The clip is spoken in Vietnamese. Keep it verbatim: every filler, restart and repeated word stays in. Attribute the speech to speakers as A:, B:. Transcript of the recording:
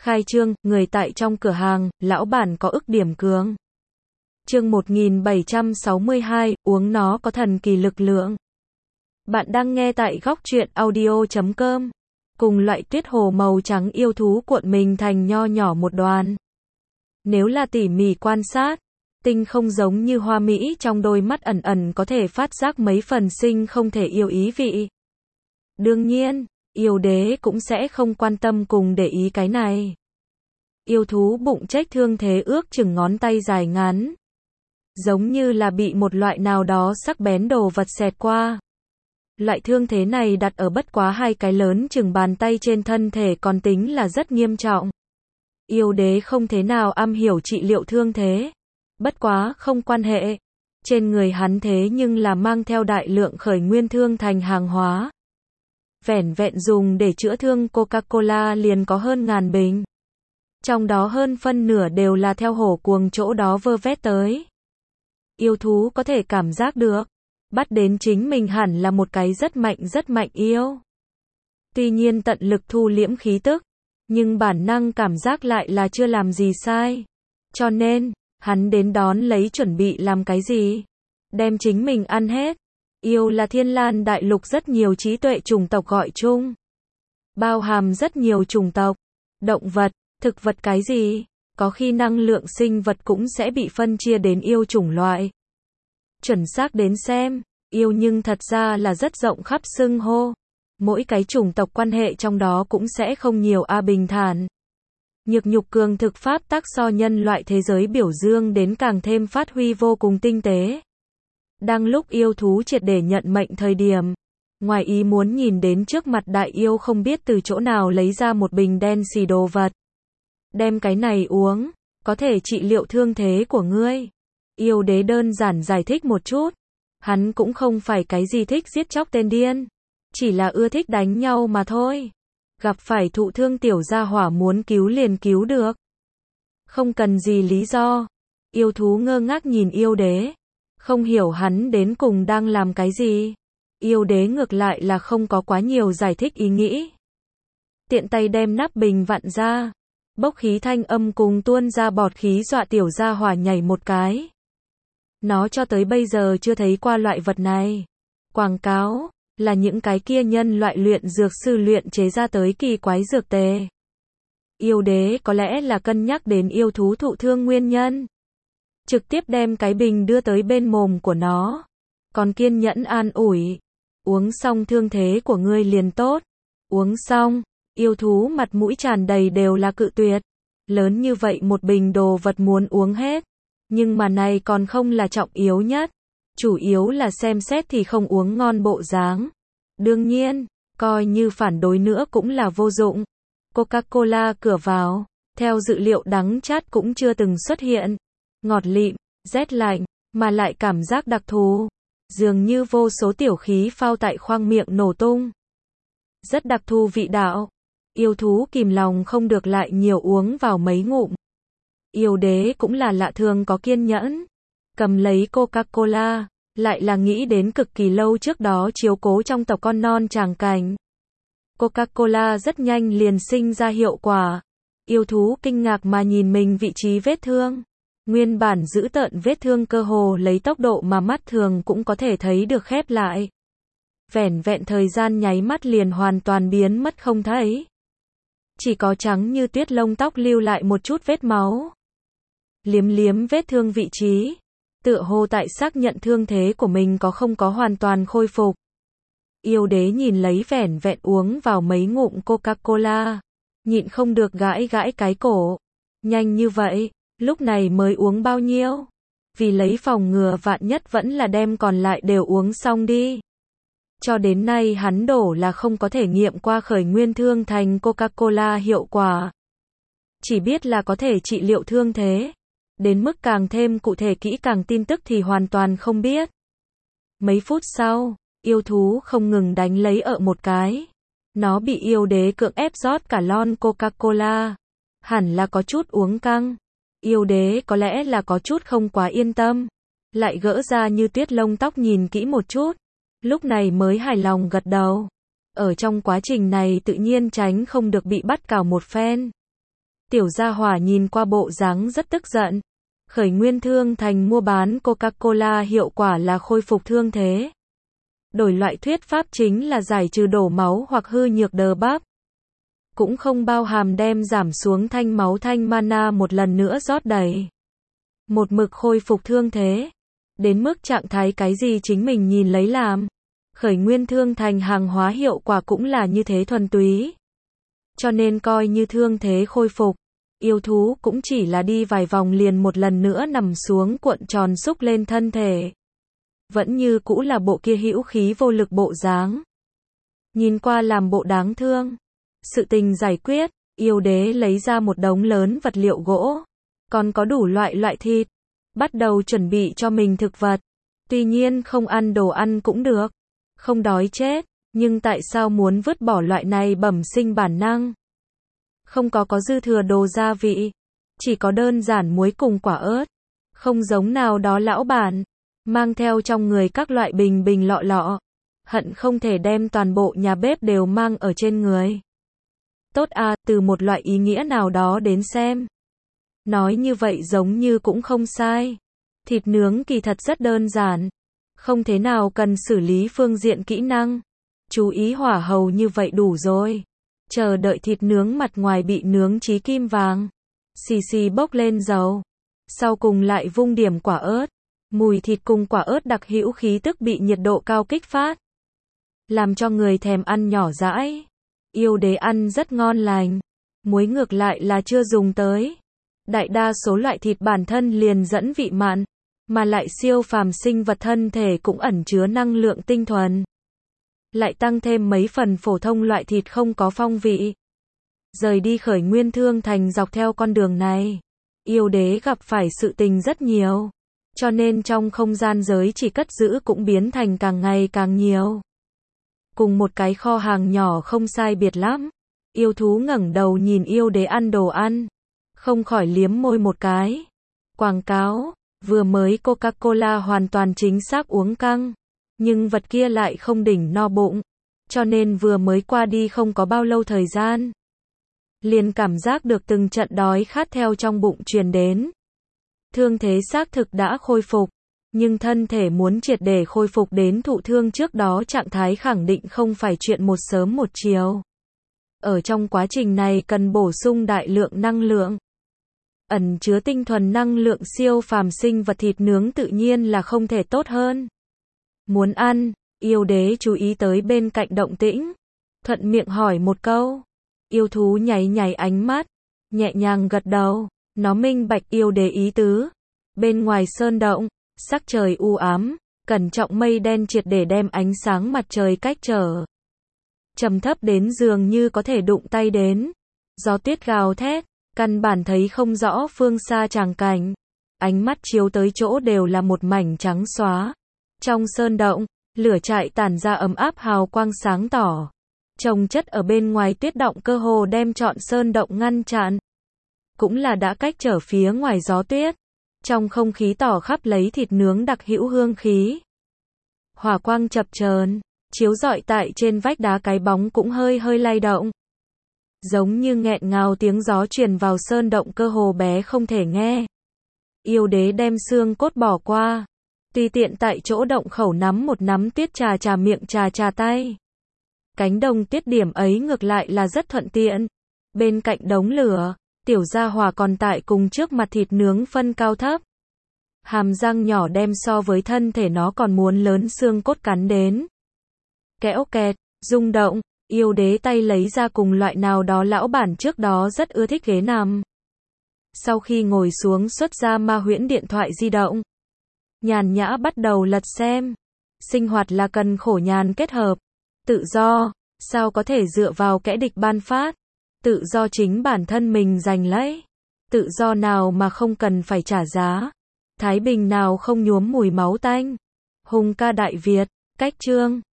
A: Khai trương, người tại trong cửa hàng, lão bản có ức điểm cường. Chương một nghìn bảy trăm sáu mươi hai, uống nó có thần kỳ lực lượng. Bạn đang nghe tại góc truyện audio chấm com. Cùng loại tuyết hồ màu trắng yêu thú cuộn mình thành nho nhỏ một đoàn. Nếu là tỉ mỉ quan sát, tinh không giống như hoa mỹ trong đôi mắt ẩn ẩn có thể phát giác mấy phần sinh không thể yêu ý vị. Đương nhiên, yêu đế cũng sẽ không quan tâm cùng để ý cái này. Yêu thú bụng trách thương thế ước chừng ngón tay dài ngắn. Giống như là bị một loại nào đó sắc bén đồ vật xẹt qua. Loại thương thế này đặt ở bất quá hai cái lớn chừng bàn tay trên thân thể còn tính là rất nghiêm trọng. Yêu đế không thế nào am hiểu trị liệu thương thế. Bất quá không quan hệ. Trên người hắn thế nhưng là mang theo đại lượng khởi nguyên thương thành hàng hóa. Vẻn vẹn dùng để chữa thương Coca-Cola liền có hơn ngàn bình. Trong đó hơn phân nửa đều là theo hổ cuồng chỗ đó vơ vét tới. Yêu thú có thể cảm giác được. Bắt đến chính mình hẳn là một cái rất mạnh rất mạnh yêu. Tuy nhiên tận lực thu liễm khí tức. Nhưng bản năng cảm giác lại là chưa làm gì sai. Cho nên, hắn đến đón lấy chuẩn bị làm cái gì? Đem chính mình ăn hết. Yêu là thiên lan đại lục rất nhiều trí tuệ chủng tộc gọi chung. Bao hàm rất nhiều chủng tộc. Động vật, thực vật cái gì? Có khi năng lượng sinh vật cũng sẽ bị phân chia đến yêu chủng loại. Chuẩn xác đến xem, yêu nhưng thật ra là rất rộng khắp xưng hô. Mỗi cái chủng tộc quan hệ trong đó cũng sẽ không nhiều a bình thản. Nhược nhục cường thực pháp tác so nhân loại thế giới biểu dương đến càng thêm phát huy vô cùng tinh tế. Đang lúc yêu thú triệt để nhận mệnh thời điểm, ngoài ý muốn nhìn đến trước mặt đại yêu không biết từ chỗ nào lấy ra một bình đen xì đồ vật. Đem cái này uống, có thể trị liệu thương thế của ngươi. Yêu đế đơn giản giải thích một chút. Hắn cũng không phải cái gì thích giết chóc tên điên. Chỉ là ưa thích đánh nhau mà thôi. Gặp phải thụ thương tiểu gia hỏa muốn cứu liền cứu được. Không cần gì lý do. Yêu thú ngơ ngác nhìn yêu đế. Không hiểu hắn đến cùng đang làm cái gì. Yêu đế ngược lại là không có quá nhiều giải thích ý nghĩ. Tiện tay đem nắp bình vặn ra. Bốc khí thanh âm cùng tuôn ra bọt khí dọa tiểu gia hỏa nhảy một cái. Nó cho tới bây giờ chưa thấy qua loại vật này. Quảng cáo là những cái kia nhân loại luyện dược sư luyện chế ra tới kỳ quái dược tề. Yêu đế có lẽ là cân nhắc đến yêu thú thụ thương nguyên nhân. Trực tiếp đem cái bình đưa tới bên mồm của nó. Còn kiên nhẫn an ủi. Uống xong thương thế của ngươi liền tốt. Uống xong, yêu thú mặt mũi tràn đầy đều là cự tuyệt. Lớn như vậy một bình đồ vật muốn uống hết. Nhưng mà này còn không là trọng yếu nhất. Chủ yếu là xem xét thì không uống ngon bộ dáng. Đương nhiên, coi như phản đối nữa cũng là vô dụng. Coca-Cola cửa vào, theo dự liệu đắng chát cũng chưa từng xuất hiện. Ngọt lịm, rét lạnh, mà lại cảm giác đặc thù. Dường như vô số tiểu khí phao tại khoang miệng nổ tung. Rất đặc thù vị đạo. Yêu thú kìm lòng không được lại nhiều uống vào mấy ngụm. Yêu đế cũng là lạ thường có kiên nhẫn. Cầm lấy Coca-Cola, lại là nghĩ đến cực kỳ lâu trước đó chiếu cố trong tộc con non tràng cảnh. Coca-Cola rất nhanh liền sinh ra hiệu quả. Yêu thú kinh ngạc mà nhìn mình vị trí vết thương. Nguyên bản giữ tợn vết thương cơ hồ lấy tốc độ mà mắt thường cũng có thể thấy được khép lại. Vẻn vẹn thời gian nháy mắt liền hoàn toàn biến mất không thấy. Chỉ có trắng như tuyết lông tóc lưu lại một chút vết máu. Liếm liếm vết thương vị trí. Tựa hồ tại xác nhận thương thế của mình có không có hoàn toàn khôi phục. Yêu đế nhìn lấy vẻn vẹn uống vào mấy ngụm Coca-Cola. Nhịn không được gãi gãi cái cổ. Nhanh như vậy, lúc này mới uống bao nhiêu? Vì lấy phòng ngừa vạn nhất vẫn là đem còn lại đều uống xong đi. Cho đến nay hắn đổ là không có thể nghiệm qua khởi nguyên thương thành Coca-Cola hiệu quả. Chỉ biết là có thể trị liệu thương thế. Đến mức càng thêm cụ thể kỹ càng tin tức thì hoàn toàn không biết. Mấy phút sau, yêu thú không ngừng đánh lấy ợ một cái. Nó bị yêu đế cưỡng ép rót cả lon Coca-Cola. Hẳn là có chút uống căng. Yêu đế có lẽ là có chút không quá yên tâm. Lại gỡ ra như tuyết lông tóc nhìn kỹ một chút. Lúc này mới hài lòng gật đầu. Ở trong quá trình này tự nhiên tránh không được bị bắt cào một phen. Tiểu gia hỏa nhìn qua bộ dáng rất tức giận. Khởi nguyên thương thành mua bán Coca-Cola hiệu quả là khôi phục thương thế. Đổi loại thuyết pháp chính là giải trừ đổ máu hoặc hư nhược đờ bắp. Cũng không bao hàm đem giảm xuống thanh máu thanh mana một lần nữa rót đầy. Một mực khôi phục thương thế. Đến mức trạng thái cái gì chính mình nhìn lấy làm. Khởi nguyên thương thành hàng hóa hiệu quả cũng là như thế thuần túy. Cho nên coi như thương thế khôi phục. Yêu thú cũng chỉ là đi vài vòng liền một lần nữa nằm xuống cuộn tròn xúc lên thân thể. Vẫn như cũ là bộ kia hữu khí vô lực bộ dáng. Nhìn qua làm bộ đáng thương. Sự tình giải quyết, yêu đế lấy ra một đống lớn vật liệu gỗ. Còn có đủ loại loại thịt. Bắt đầu chuẩn bị cho mình thực vật. Tuy nhiên không ăn đồ ăn cũng được. Không đói chết. Nhưng tại sao muốn vứt bỏ loại này bẩm sinh bản năng? Không có có dư thừa đồ gia vị. Chỉ có đơn giản muối cùng quả ớt. Không giống nào đó lão bản. Mang theo trong người các loại bình bình lọ lọ. Hận không thể đem toàn bộ nhà bếp đều mang ở trên người. Tốt à, từ một loại ý nghĩa nào đó đến xem. Nói như vậy giống như cũng không sai. Thịt nướng kỳ thật rất đơn giản. Không thế nào cần xử lý phương diện kỹ năng. Chú ý hỏa hầu như vậy đủ rồi. Chờ đợi thịt nướng mặt ngoài bị nướng chí kim vàng. Xì xì bốc lên dầu. Sau cùng lại vung điểm quả ớt. Mùi thịt cùng quả ớt đặc hữu khí tức bị nhiệt độ cao kích phát. Làm cho người thèm ăn nhỏ dãi. Yêu đế ăn rất ngon lành. Muối ngược lại là chưa dùng tới. Đại đa số loại thịt bản thân liền dẫn vị mặn. Mà lại siêu phàm sinh vật thân thể cũng ẩn chứa năng lượng tinh thuần. Lại tăng thêm mấy phần phổ thông loại thịt không có phong vị. Rời đi khởi nguyên thương thành dọc theo con đường này. Yêu đế gặp phải sự tình rất nhiều. Cho nên trong không gian giới chỉ cất giữ cũng biến thành càng ngày càng nhiều. Cùng một cái kho hàng nhỏ không sai biệt lắm. Yêu thú ngẩng đầu nhìn yêu đế ăn đồ ăn. Không khỏi liếm môi một cái. Quảng cáo, vừa mới Coca-Cola hoàn toàn chính xác uống căng. Nhưng vật kia lại không đỉnh no bụng. Cho nên vừa mới qua đi không có bao lâu thời gian. Liền cảm giác được từng trận đói khát theo trong bụng truyền đến. Thương thế xác thực đã khôi phục. Nhưng thân thể muốn triệt để khôi phục đến thụ thương trước đó trạng thái khẳng định không phải chuyện một sớm một chiều. Ở trong quá trình này cần bổ sung đại lượng năng lượng. Ẩn chứa tinh thuần năng lượng siêu phàm sinh vật thịt nướng tự nhiên là không thể tốt hơn. Muốn ăn, yêu đế chú ý tới bên cạnh động tĩnh. Thuận miệng hỏi một câu. Yêu thú nháy nháy ánh mắt. Nhẹ nhàng gật đầu. Nó minh bạch yêu đế ý tứ. Bên ngoài sơn động, sắc trời u ám. Cẩn trọng mây đen triệt để đem ánh sáng mặt trời cách trở. Trầm thấp đến dường như có thể đụng tay đến. Gió tuyết gào thét. Căn bản thấy không rõ phương xa tràng cảnh. Ánh mắt chiếu tới chỗ đều là một mảnh trắng xóa. Trong sơn động, lửa trại tản ra ấm áp hào quang sáng tỏ. Chồng chất ở bên ngoài tuyết động cơ hồ đem trọn sơn động ngăn chặn. Cũng là đã cách trở phía ngoài gió tuyết. Trong không khí tỏ khắp lấy thịt nướng đặc hữu hương khí. Hỏa quang chập chờn, chiếu rọi tại trên vách đá cái bóng cũng hơi hơi lay động. Giống như nghẹn ngào tiếng gió truyền vào sơn động cơ hồ bé không thể nghe. Yêu đế đem xương cốt bỏ qua. Tùy tiện tại chỗ động khẩu nắm một nắm tuyết trà trà miệng trà trà tay. Cánh đồng tuyết điểm ấy ngược lại là rất thuận tiện. Bên cạnh đống lửa, tiểu gia hỏa còn tại cùng trước mặt thịt nướng phân cao thấp. Hàm răng nhỏ đem so với thân thể nó còn muốn lớn xương cốt cắn đến. Kéo kẹt, rung động, yêu đế tay lấy ra cùng loại nào đó lão bản trước đó rất ưa thích ghế nằm. Sau khi ngồi xuống xuất ra ma huyễn điện thoại di động. Nhàn nhã bắt đầu lật xem. Sinh hoạt là cần khổ nhàn kết hợp. Tự do, sao có thể dựa vào kẻ địch ban phát. Tự do chính bản thân mình giành lấy. Tự do nào mà không cần phải trả giá. Thái bình nào không nhuốm mùi máu tanh. Hùng ca Đại Việt, cách chương.